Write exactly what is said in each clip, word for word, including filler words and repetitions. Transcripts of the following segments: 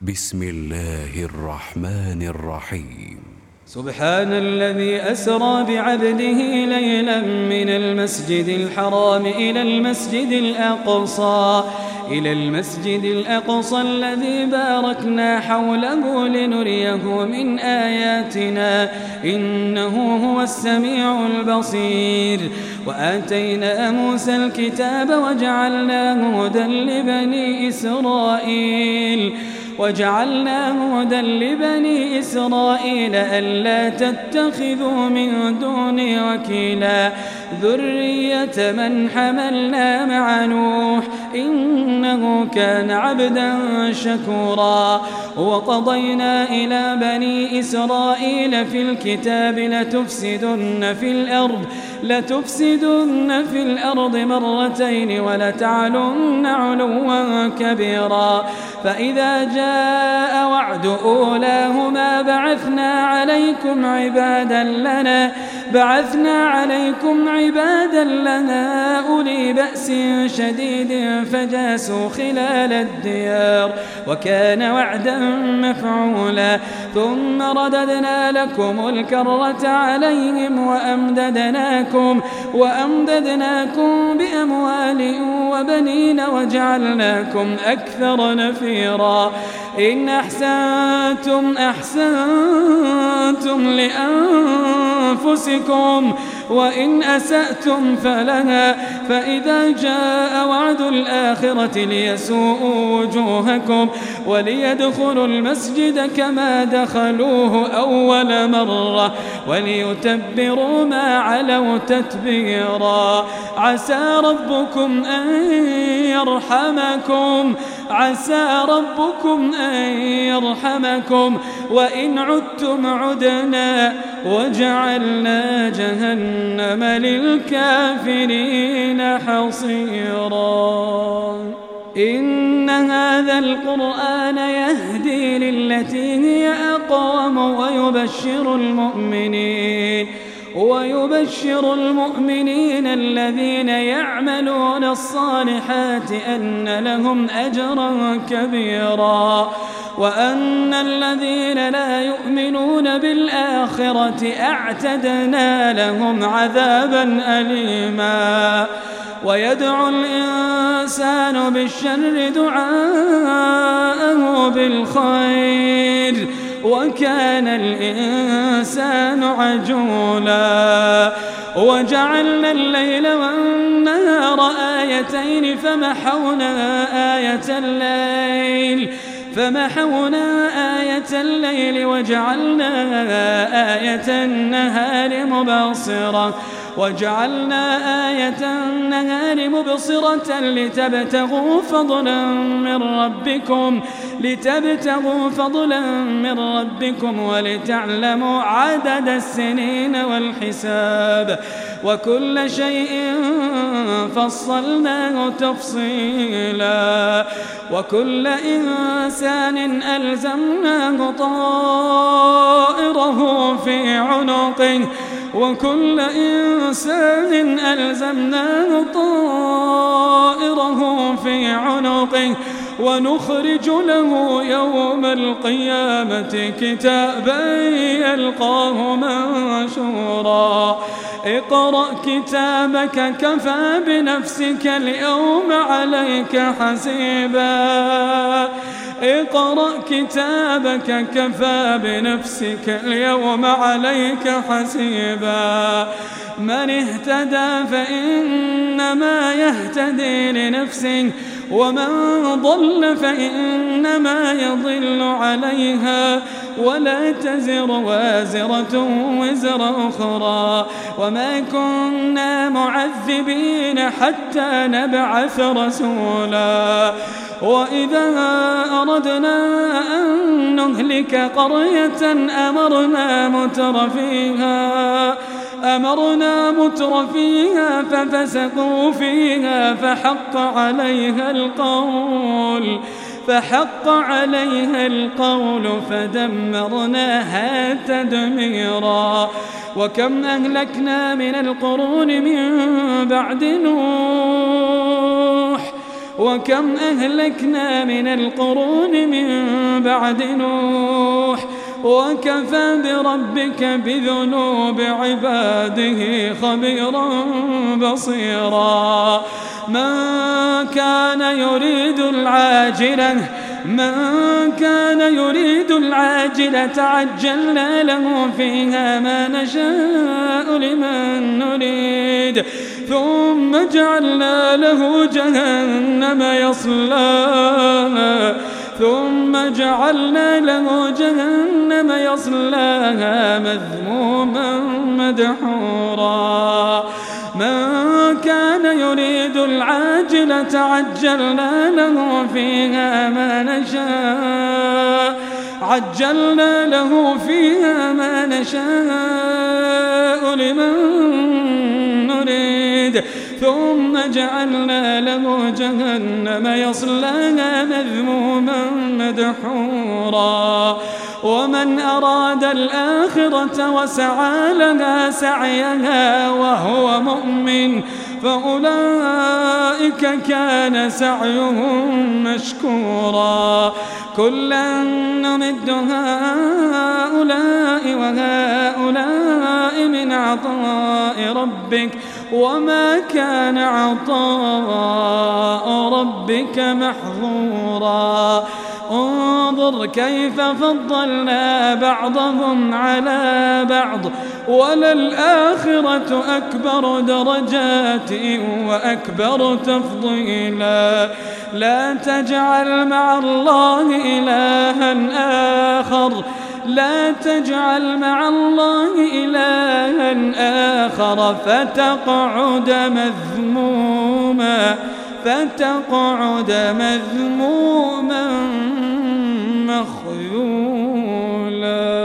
بسم الله الرحمن الرحيم. سبحان الذي أسرى بعبده ليلا من المسجد الحرام إلى المسجد الأقصى إلى المسجد الأقصى الذي باركنا حوله لنريه من آياتنا إنه هو السميع البصير. وآتينا موسى الكتاب وجعلناه هدى لبني إسرائيل وجعلناه هدى لبني إسرائيل ألا تتخذوا من دوني وكيلا ذرية من حملنا مع نوح إنه كان عبدا شكورا. وقضينا إلى بني إسرائيل في الكتاب لتفسدن في الأرض لتفسدن في الأرض مرتين ولتعلن علوا كبيرا. فإذا جاء وعد أولاهما بعثنا عليكم عبادا لنا بعثنا عليكم عبادا لنا أولي بأس شديد فجاسوا خلال الديار وكان وعدا مفعولا. ثم رددنا لكم الكرة عليهم وأمددناكم وأمددناكم بأموال وبنين وجعلناكم أكثر نفيرا. إن أحسنتم أحسنتم لأنفسكم وإن أسأتم فلها. فإذا جاء وعد الآخرة ليسوءوا وجوهكم وليدخلوا المسجد كما دخلوه أول مرة وليتبروا ما علوا تتبيرا. عسى ربكم أن يرحمكم عسى ربكم أن يرحمكم وإن عدتم عدنا وجعلنا جهنم للكافرين حصيرا. إن هذا القرآن يهدي للتي هي أقوم ويبشر المؤمنين ويبشر المؤمنين الذين يعملون الصالحات أن لهم أجرا كبيرا وأن الذين لا يؤمنون بالآخرة أعتدنا لهم عذابا أليما. ويدعو الإنسان بالشر دعاءه بالخير وكان الإنسان عجولا. وجعلنا الليل والنهار آيتين فمحونا آية الليل فمحونا آية الليل وجعلنا آية النهار مبصرة وجعلنا آية النهار مبصرة لتبتغوا فضلا من ربكم لتبتغوا فضلا من ربكم ولتعلموا عدد السنين والحساب وكل شيء فصلناه تفصيلا. وكل إنسان ألزمناه طائره في عنقه وكل إنسان ألزمناه طائره في عنقه ونخرج له يوم القيامة كتابا يلقاه منشورا. اقرأ كتابك كفى بنفسك اليوم عليك حسيبا اقرأ كتابك كفى بنفسك اليوم عليك حسيبا. من اهتدى فإنما يهتدي لنفسه ومن ضل فإنما يضل عليها ولا تزر وازرة وزر أخرى وما كنا معذبين حتى نبعث رسولا. وإذا أردنا أن نهلك قرية أمرنا متر فيها أمرنا متر فيها ففسقوا فيها فحق عليها القول فحق عليها القول فدمرناها تدميرا. وكم أهلكنا من القرون من بعد نوح وكم أهلكنا من القرون من بعد نوح وكفى بربك بذنوب عباده خبيرا بصيرا من كان يريد العاجلة من كان يريد العاجلة عجلنا له فيها ما نشاء لمن نريد ثم جعلنا له جهنم يصلاها ثم جعلنا له جهنم يصلاها مذموما مدحورا من كان يريد العاجلة عجلنا له فيها ما نشاء عجلنا له فيها ما نشاء لمن نريد ثم جعلنا له جهنم يصلاها مذموما مدحورا ومن أراد الآخرة وسعى لها سعيها وهو مؤمن فأولئك كان سعيهم مشكورا كلا نمد هؤلاء وهؤلاء من عطاء ربك وما كان عطاء ربك محظورا انظر كيف فضلنا بعضهم على بعض وللآخرة أكبر درجات وأكبر تفضيلا لا تجعل مع الله إلها آخر لا تجعل مع الله إلها آخر فتقعد مذموما فتقعد مذموما مخذولا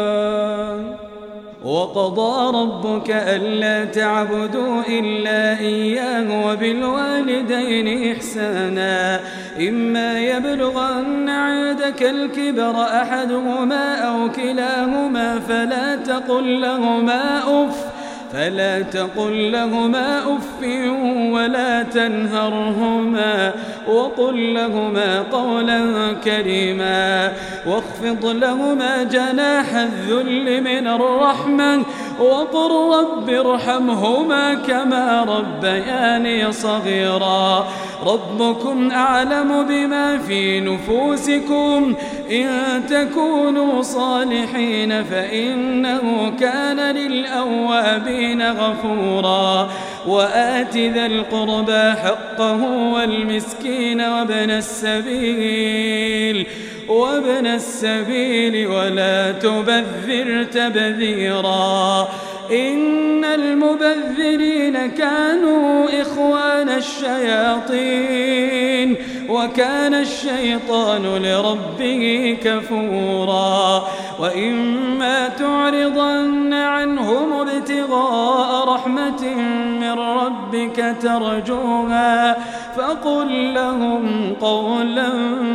وقضى ربك ألا تعبدوا إلا إياه وبالوالدين إحسانا إما يبلغن عندك الكبر أحدهما أو كلاهما فلا تقل لهما أف فلا تقل لهما أف ولا تنهرهما وقل لهما قولا كريما واخفض لهما جناح الذل من الرحمة وقل رب ارحمهما كما ربياني صغيرا ربكم أعلم بما في نفوسكم إن تكونوا صالحين فإنه كان للأوابين غفورا وآت ذا القربى حقه والمسكين وابن السبيل وابن السبيل ولا تبذر تبذيرا إن المبذرين كانوا إخوان الشياطين وكان الشيطان لربه كفورا وإما تعرضن عنهم ابتغاء رحمة من ربك ترجوها فقل لهم قولا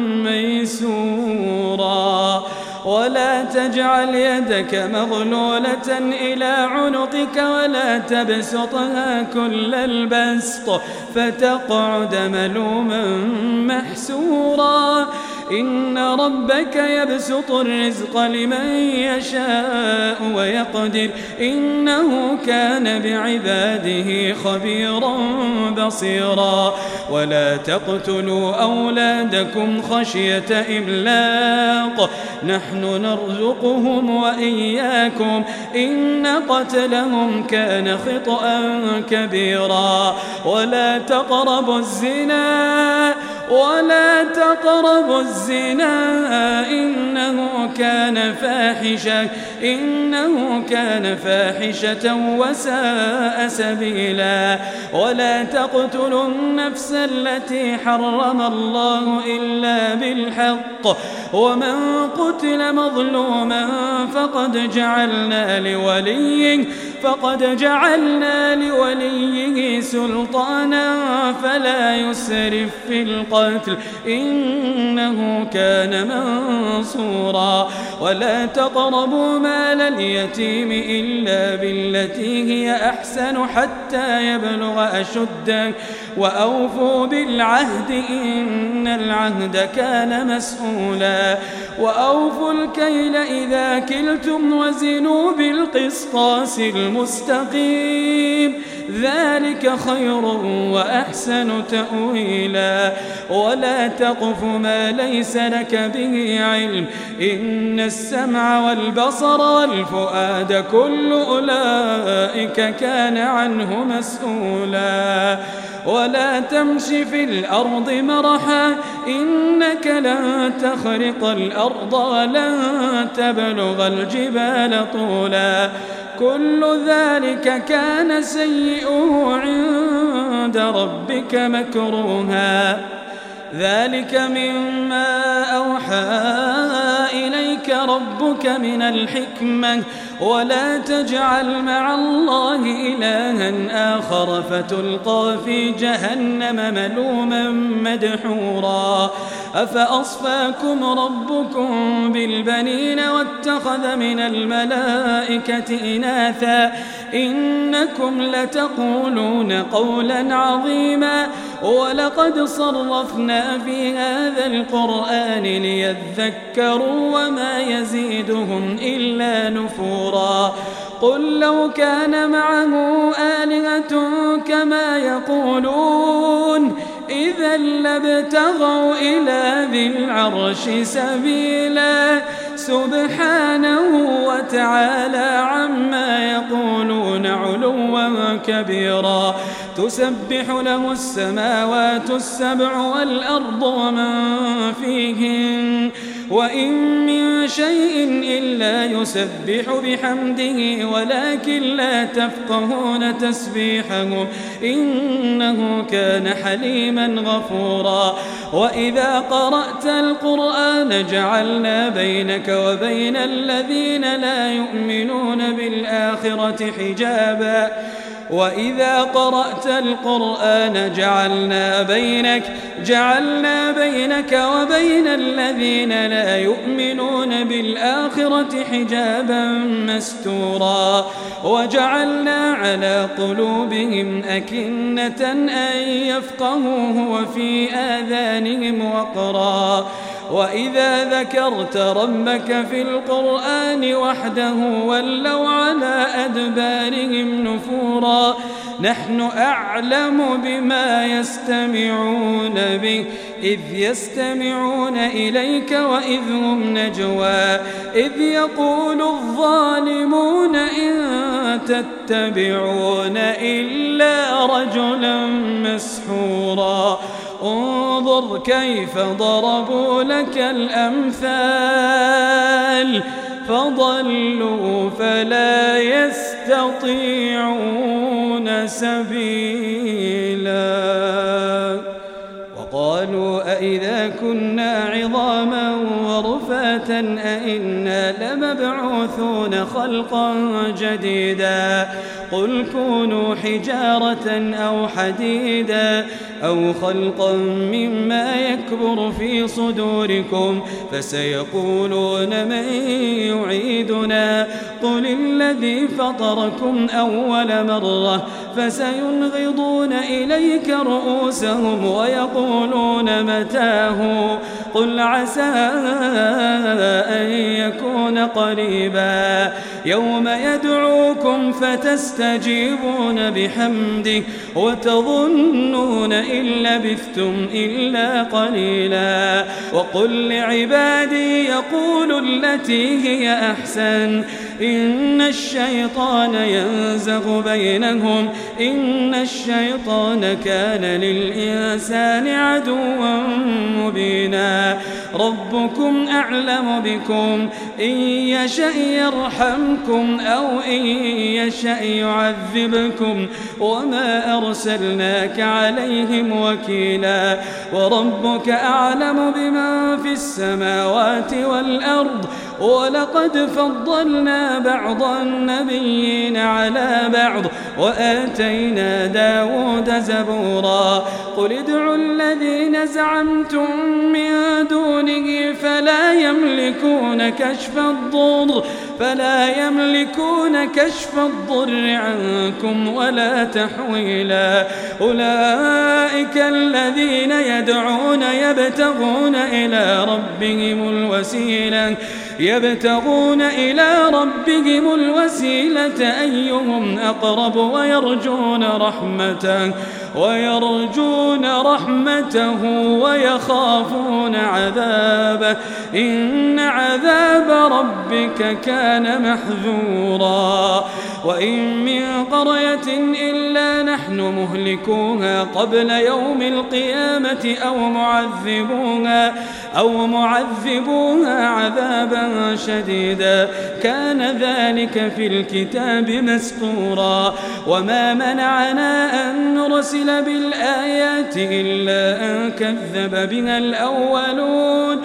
ميسورا ولا تجعل يدك مغلولة إلى عنقك ولا تبسطها كل البسط فتقعد ملوما محسورا إن ربك يبسط الرزق لمن يشاء ويقدر إنه كان بعباده خبيرا بصيرا ولا تقتلوا أولادكم خشية إملاق نحن نرزقهم وإياكم إن قتلهم كان خطأ كبيرا ولا تقربوا الزنا ولا تقربوا الزنا إنه كان فاحشة إنه كان فاحشة وساء سبيلا ولا تقتلوا النفس التي حرم الله إلا بالحق ومن قتل مظلوما فقد جعلنا لوليه فقد جعلنا لوليه سلطانا فلا يسرف في القتل إن إنه كان منصورا. ولا تقربوا مال اليتيم إلا بالتي هي أحسن حتى يبلغ أشده وأوفوا بالعهد إن العهد كان مسؤولا. وأوفوا الكيل إذا كلتم وزنوا بالقسطاس المستقيم ذلك خير وأحسن تأويلا. ولا تقف ما ليس لك به علم إن السمع والبصر والفؤاد كل أولئك كان عنه مسؤولا. ولا تمش في الأرض مرحا إنك لن تخرق الأرض ولن تبلغ الجبال طولا كل ذلك كان سيئه عند ربك مكروها. ذلك مما أوحى إليك ربك من الحكمة. ولا تجعل مع الله إلها آخر فتلقى في جهنم ملوما مدحورا. أفأصفاكم ربكم بالبنين واتخذ من الملائكة إناثا إنكم لتقولون قولا عظيما. ولقد صرفنا في هذا القرآن ليذكروا وما يزيدهم إلا نفورا. قل لو كان معه آلهة كما يقولون إذا لابتغوا إلى ذي العرش سبيلا سبحانه وتعالى عما يقولون علوا كبيرا. تسبح له السماوات السبع والأرض ومن فيهن وإن من شيء إلا يسبح بحمده ولكن لا تفقهون تسبيحهم إنه كان حليما غفورا. وإذا قرأت القرآن جعلنا بينك وبين الذين لا يؤمنون بالآخرة حجابا وإذا قرأت القرآن جعلنا بينك جعلنا بينك وبين الذين لا يؤمنون بالآخرة حجابا مستورا. وجعلنا على قلوبهم أكنة أن يفقهوه وفي آذانهم وقرا. وإذا ذكرت ربك في القرآن وحده ولوا على أدبارهم نفورا. نحن أعلم بما يستمعون به إذ يستمعون إليك وإذ هم نجوى إذ يقول الظالمون إن تتبعون إلا رجلا مسحورا. انظر كيف ضربوا لك الأمثال فضلوا فلا يستطيعون سبيلا. وقالوا أئذا كنا عظاما ورفاتا أئنا لمبعوثون خلقا جديدا قل كونوا حجارة أو حديدا أو خلقا مما يكبر في صدوركم فسيقولون من يعيدنا قل الذي فطركم أول مرة فسينغضون إليك رؤوسهم ويقولون متاه قل عسى أن يكون قريبا يوم يدعوكم فتستجيبون بحمده وتظنون إن لبثتم إلا قليلا. وقل لعبادي يقولوا التي هي أحسن إن الشيطان ينزغ بينهم إن الشيطان كان للإنسان عدوا مبينا. ربكم أعلم بكم إن يشأ يرحمكم أو إن يشأ يعذبكم وما أرسلناك عليهم وكيلا. وربك أعلم بمن في السماوات والأرض ولقد فضلنا بعض النبيين على بعض وآتينا داود زبورا قل ادعوا الذين زعمتم من دونه فلا يملكون كشف الضر فلا يملكون كشف الضر عنكم ولا تحويلا أولئك الذين يدعون يبتغون إلى ربهم الوسيلة يبتغون إلى ربهم الوسيلة أيهم أقرب ويرجون رحمته ويرجون رحمته ويخافون عذابه إن عذاب ربك كان محذورا وإن من قرية إلا نحن مهلكوها قبل يوم القيامة أو معذبوها أو معذبوها عذابا شديدا كان ذلك في الكتاب مسطورا وما منعنا أن نرسل بالآيات إلا أن كذب بها الأولون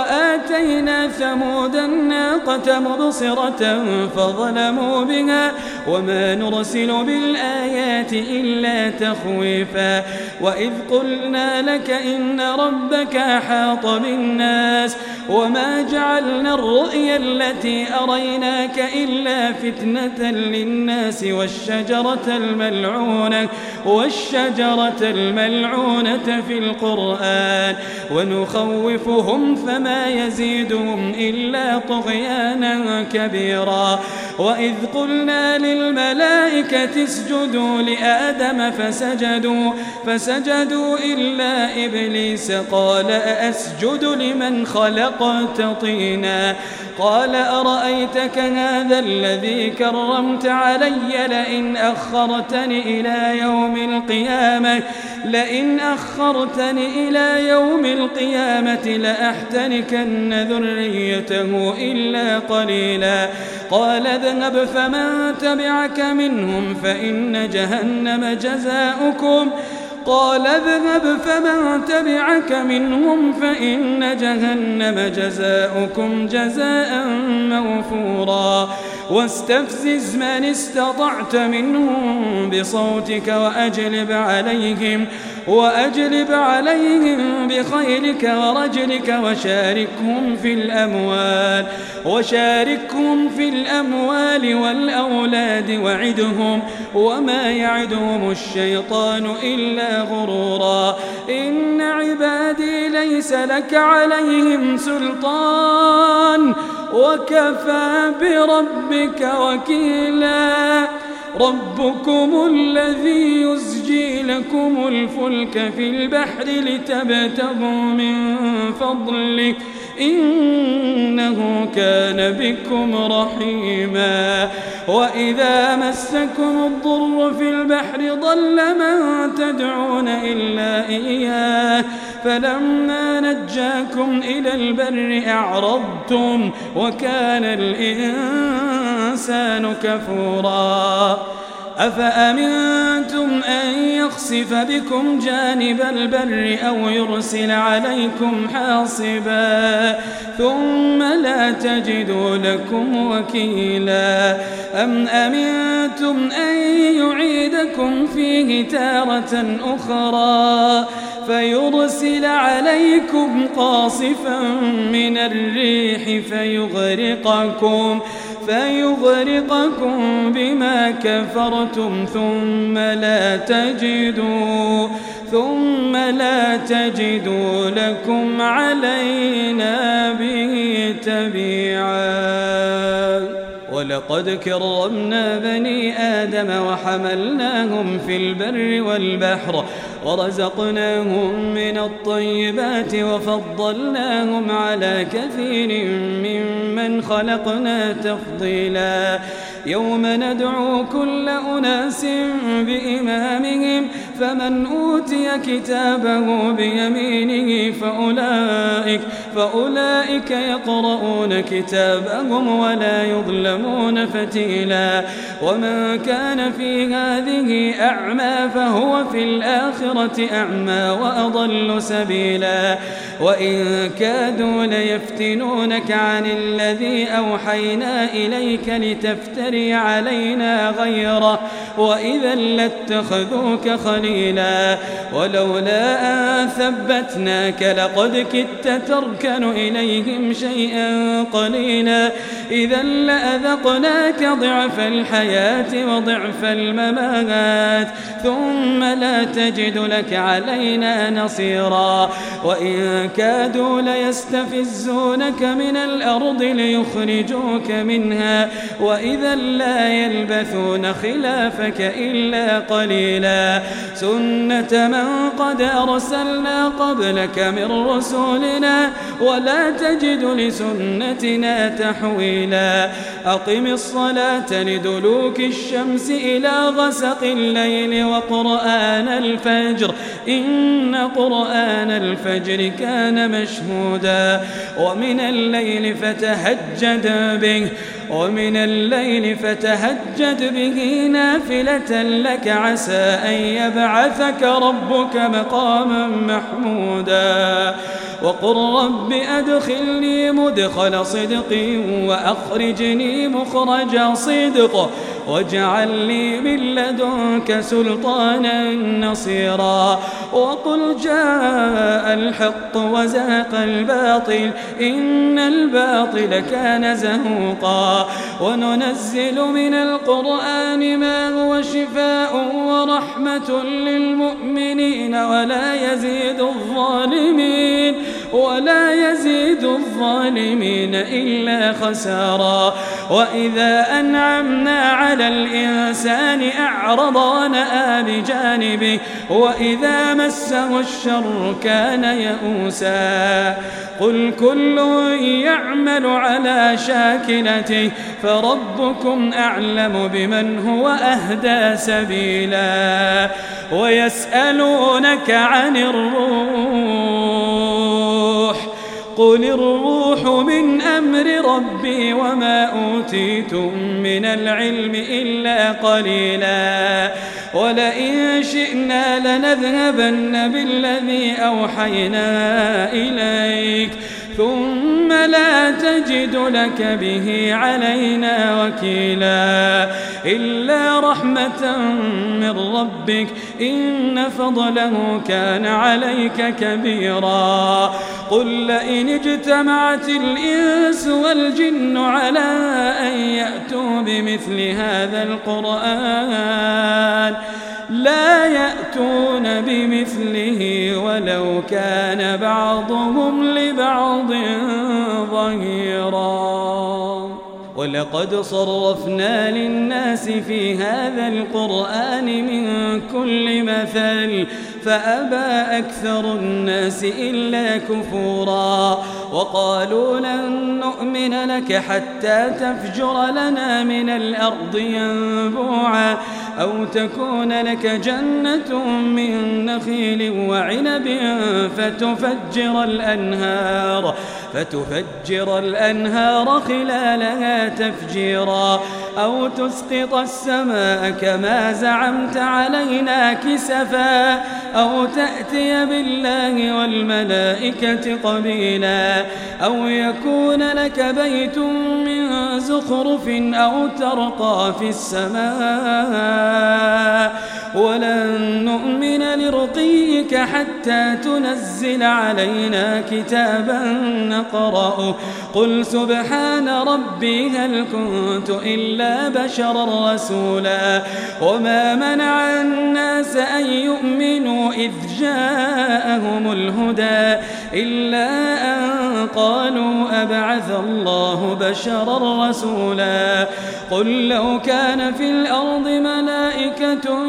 وآتينا ثمود الناقة مبصرة فظلموا بها وما نرسل بالآيات إلا تخويفا وإذ قلنا لك إن ربك أحاط بالناس وما جعلنا الرؤيا التي أريناك إلا فتنة للناس والشجرة الملعونة والشجرة الملعونة في القرآن ونخوفهم فما يزيدهم إلا طغيانا كبيرا وإذ قلنا للملائكة اسجدوا لآدم فسجدوا فسجدوا إلا إبليس قال أأسجد لمن خلقت طينا قال أرأيتك هذا الذي كرمت علي لئن أخرتني إلى يوم القيامة لئن أخرتني إلى يوم القيامة لأحتنكن ذريته إلا قليلا قال اذهب فمن تبعك منهم فإن جهنم جزاؤكم قال اذهب فمن تبعك منهم فإن جهنم جزاؤكم جزاء موفورا واستفزز من استطعت منهم بصوتك وأجلب عليهم وأجلب عليهم بخيلك ورجلك وشاركهم في الأموال وشاركهم في الأموال والأولاد وعدهم وما يعدهم الشيطان إلا غرورا إن عبادي ليس لك عليهم سلطان وكفى بربك وكيلا ربكم الذي يزجي لكم الفلك في البحر لتبتغوا من فضله إنه كان بكم رحيما وإذا مسكم الضر في البحر ضل من تدعون إلا إياه فلما نجاكم إلى البر أعرضتم وكان الإنسان كفورا أفأمنتم أن يخسف بكم جانب البر أو يرسل عليكم حاصبا ثم لا تجدوا لكم وكيلا أم أمنتم أن يعيدكم فيه تارة أخرى فيرسل عليكم قاصفا من الريح فيغرقكم فيغرقكم بما كفرتم ثم لا تجدوا ثم لا تجدوا لكم علينا به تبيعا ولقد كرمنا بني آدم وحملناهم في البر والبحر ورزقناهم من الطيبات وفضلناهم على كثير ممن خلقنا تفضيلا يوم ندعو كل أناس بإمامهم فمن أوتي كتابه بيمينه فأولئك, فأولئك يقرؤون كتابهم ولا يظلمون فتيلا ومن كان في هذه أعمى فهو في الآخرة أعمى وأضل سبيلا وإن كادوا ليفتنونك عن الذي أوحينا إليك لتفتري علينا غيره وإذا لاتخذوك خليلا ولولا أن ثبتناك لقد كدت تركن إليهم شيئا قليلا إذا لأذقناك ضعف الحياة وضعف الممات ثم لا تجد لك علينا نصيرا وإن كادوا ليستفزونك من الأرض ليخرجوك منها وإذا لا يلبثون خلافك إلا قليلا سنة من قد أرسلنا قبلك من رسولنا ولا تجد لسنتنا تحويلا أقم الصلاة لدلوك الشمس إلى غسق الليل وقرآن الفجر إن قرآن الفجر كان مشهودا ومن الليل فتهجد به ومن الليل فتهجد به نافلة لك عسى أن يبعثك ربك مقاما محمودا وقل رب أدخلني مدخل صدق وأخرجني مخرج صدق واجعل لي من لدنك سلطانا نصيرا وقل جاء الحق وزهق الباطل إن الباطل كان زهوقا وننزل من القرآن ما هو شفاء ورحمة للمؤمنين ولا يزيد الظالمين ولا يزيد الظالمين إلا خسارا وإذا أنعمنا على الإنسان أعرض ونأى بجانبه وإذا مسه الشر كان يئوسا قل كل يعمل على شاكلته فربكم أعلم بمن هو أهدى سبيلا ويسألونك عن الروح قل الروح من أمر ربي وما أوتيتم من العلم إلا قليلا ولئن شئنا لنذهبن بالذي أوحينا إليك ثم لا تجد لك به علينا وكيلا إلا رحمة من ربك إن فضله كان عليك كبيرا قل لئن اجتمعت الإنس والجن على أن يأتوا بمثل هذا القرآن لا يأتون بمثله ولو كان بعضهم لبعض ظهيرا ولقد صرفنا للناس في هذا القرآن من كل مثل فأبى أكثر الناس إلا كفورا وقالوا لن نؤمن لك حتى تفجر لنا من الأرض ينبوعا أو تكون لك جنة من نخيل وعنب فتفجر الأنهار فتفجر الأنهار خلالها تفجيرا أو تسقط السماء كما زعمت علينا كسفا أو تأتي بالله والملائكة قبيلا أو يكون لك بيت من زخرف أو ترقى في السماء ولن نؤمن لرقيك حتى تنزل علينا كتابا نقرأه قل سبحان ربي هل كنت إلا بشرا رسولا وما منع الناس أن يؤمنوا إذ جاءهم الهدى إلا أن قالوا أبعث الله بشرا رسولا قل لو كان في الأرض ملائكة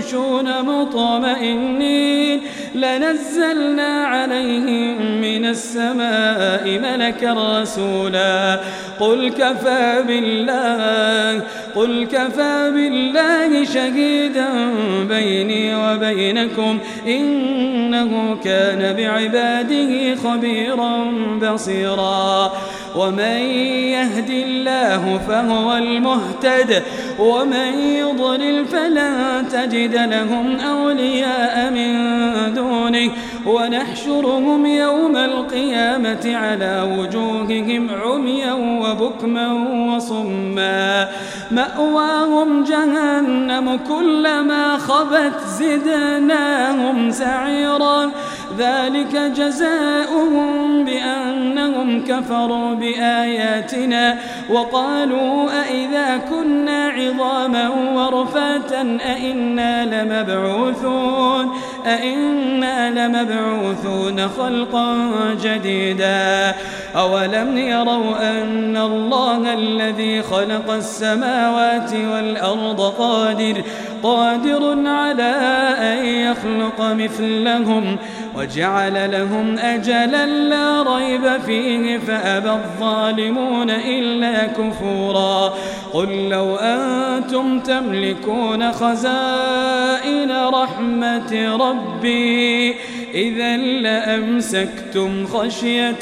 يمشون مطمئنين لنزلنا عليهم من السماء السماء ملكا رسولا قل كفى بالله قل كفى بالله شهيدا بيني وبينكم إنه كان بعباده خبيرا بصيرا ومن يهد الله فهو المهتد ومن يضلل فلن تجد لهم أولياء من دونه ونحشرهم يوم القيامة على وجوههم عميا وبكما وصما مأواهم جهنم كلما خبت زدناهم سعيرا ذلك جزاؤهم بأنهم كفروا بآياتنا وقالوا أئذا كنا عظاما ورفاتا أئنا لمبعوثون أئنا لمبعوثون خلقا جديدا أولم يروا أن الله الذي خلق السماوات والأرض قادر قادر على أن يخلق مثلهم وجعل لهم أجلا لا ريب فيه فأبى الظالمون إلا كفورا قل لو أنتم تملكون خزائن رحمة ربي إذا لأمسكتم خشية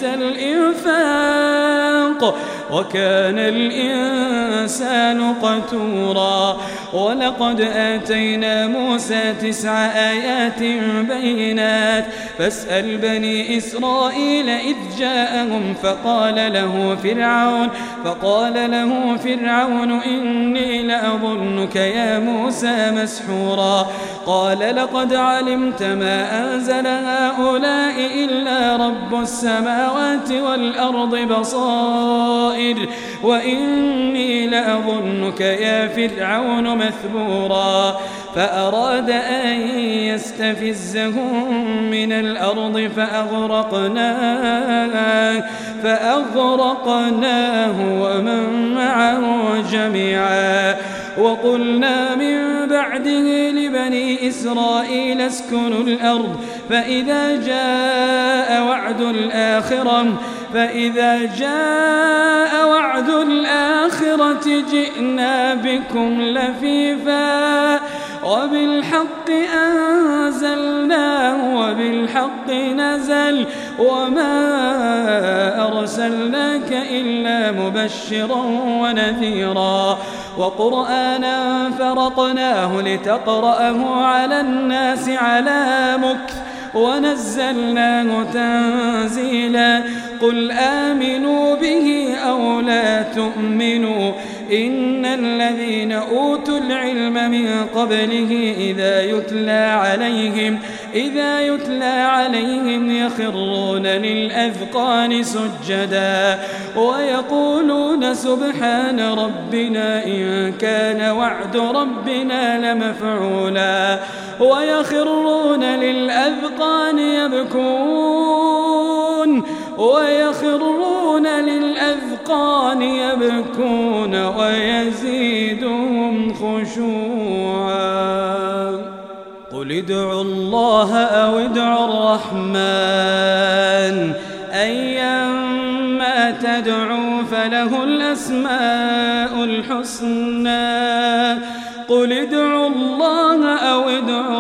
الإنفاق وكان الإنسان قتورا ولقد آتينا موسى تسع آيات بينات فاسأل بني إسرائيل إذ جاءهم فقال له فرعون فقال له فرعون إني لأظنك يا موسى مسحورا قال لقد علمت ما أنزل هؤلاء إلا رب السماوات والأرض بصائر وإني لأظنك يا فرعون مثبورا فأراد أن يستفزهم من الأرض فأغرقناه فأغرقناه ومن معه جميعا وقلنا من بعده لبني إسرائيل اسكنوا الأرض فإذا جاء وعد الآخرة فإذا جاء وعد الآخرة جئنا بكم لفيفا وبالحق أنزلناه وبالحق نزل وما أرسلناك إلا مبشرا ونذيرا وقرآنا فرقناه لتقرأه على الناس على مكث ونزلناه تنزيلا قل آمنوا به أو لا تؤمنوا إن الذين أوتوا العلم من قبله إذا يتلى عليهم إذا يتلى عليهم يخرون للأذقان سجدا ويقولون سبحان ربنا إن كان وعد ربنا لمفعولا ويخرون للأذقان يبكون ويخرون للأذقان يبكون ويزيدهم خشوعا قل ادعوا الله أو ادعوا الرحمن أيما تدعوا فله الأسماء الحسنى قل ادعوا الله أو ادعوا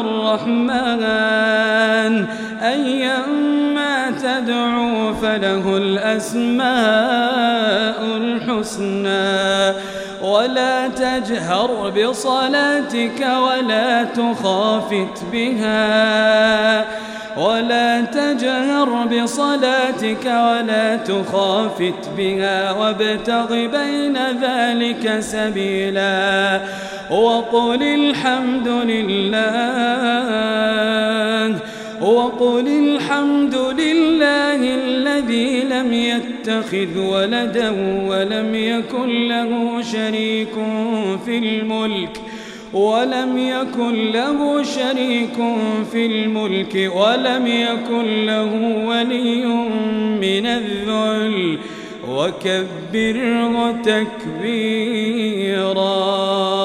الرحمن أيما تدعوا فله الأسماء الحسنى ولا تجهر بصلاتك ولا تخافت بها ولا تجهر بصلاتك ولا تخافت بها وابتغ بين ذلك سبيلا وقل الحمد لله وقل الحمد لله الذي لم يتخذ ولدا ولم يكن له شريك في الملك ولم يكن له شريك في الملك ولم يكن له ولي من الذل وكبره تكبيرا.